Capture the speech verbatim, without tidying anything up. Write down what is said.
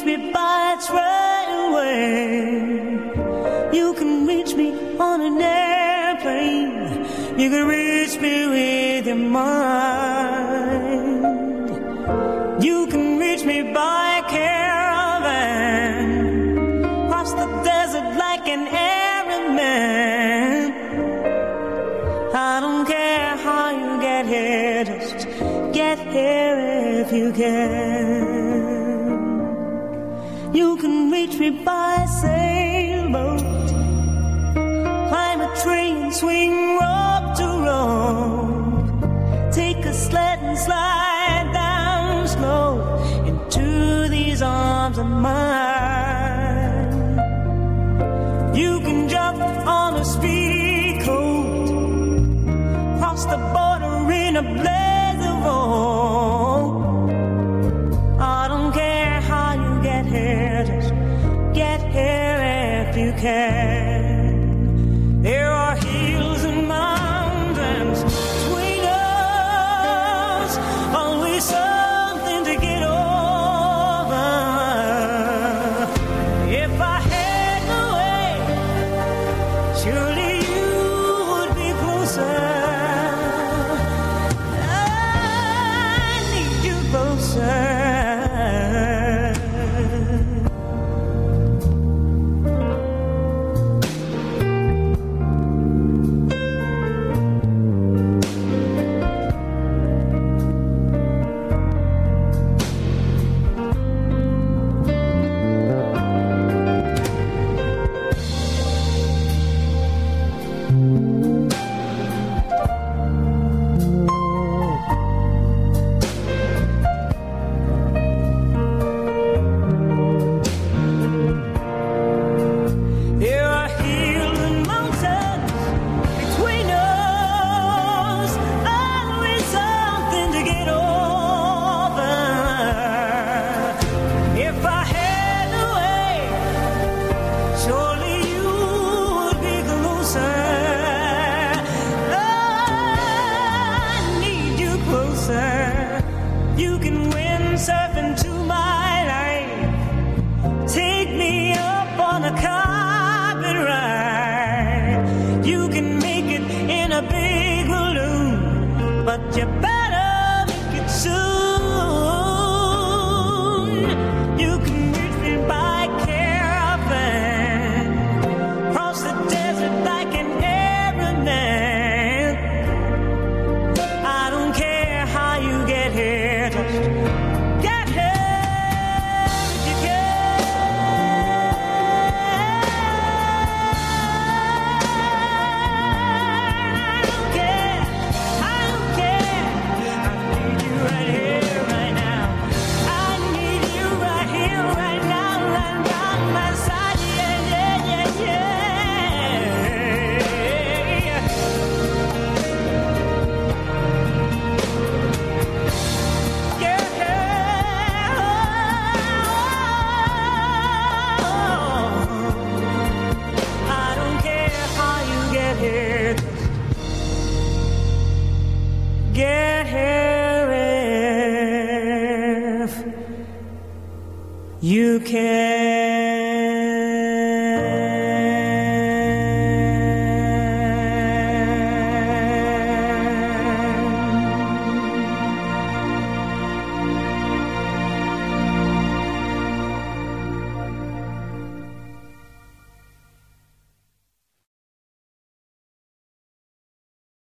reach me by train. You can reach me on an airplane. You can reach me with your mind. You can reach me by caravan. Cross the desert like an Arab man. I don't care how you get here, just get here if you can. You can reach me by sailboat. Climb a train, swing rope to rope. Take a sled and slide down slow into these arms of mine. You can jump on a speedy coat, cross the border in a blaze of hope. I don't care how you get here, just get here if you can. There are hills and mountains between us, always something to get over. If I had no way, surely you would be closer. I need you closer. You can